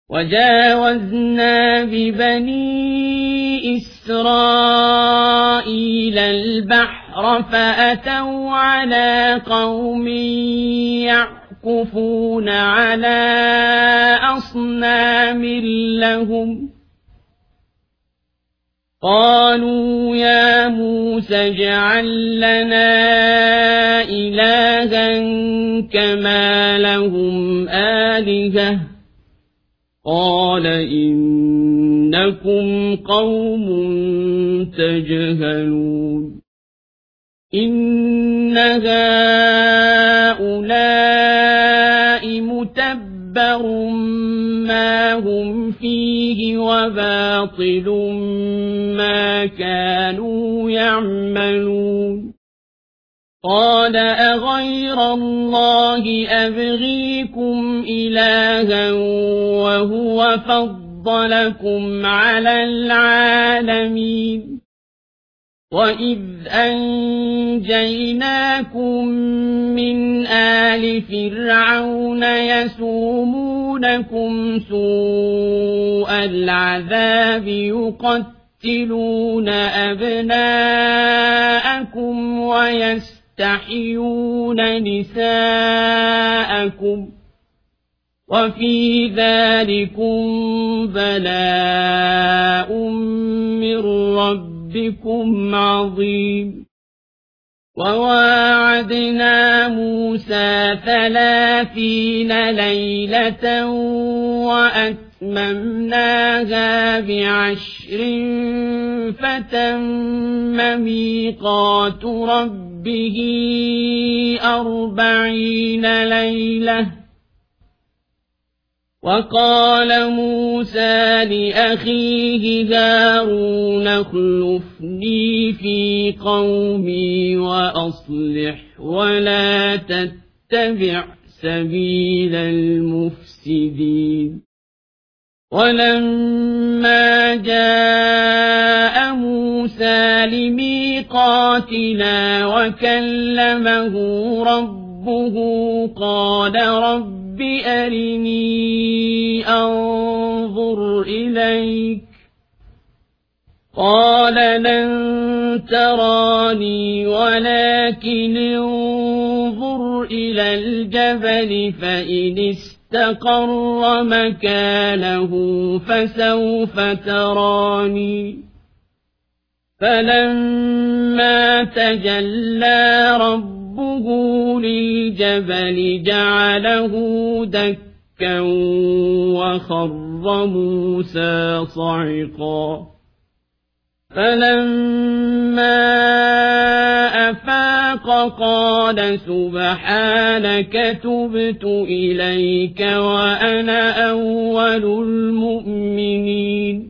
وجاوزنا ببني إسرائيل البحر فأتوا على قوم يعكفون على أصنام لهم قالوا يا موسى اجعل لنا إلها كما لهم آلهة قال إنكم قوم تجهلون إن هؤلاء متبر ما هم فيه وباطل ما كانوا يعملون قال أغير الله أبغيكم إلها وهو فضلكم على العالمين وإذ أنجيناكم من آل فرعون يسومونكم سوء العذاب يقتلون أبناءكم ويستحيون نساءكم وفي ذلكم بلاء من ربكم عظيم وواعدنا موسى 30 ليلة وأتممناها ب10 فتم ميقات ربه 40 ليلة وقال موسى لأخيه هارون اخلفني في قومي وأصلح ولا تتبع سبيل المفسدين ولما جاء موسى لميقاتنا وكلمه ربه قال رب أرني أنظر إليك قال لن تراني ولكن انظر إلى الجبل فإن استقر مكانه فسوف تراني فلما تجلى ربه للجبل جعله دكا وخر موسى صعقا فلما أفاق قال سبحانك تبت إليك وأنا أول المؤمنين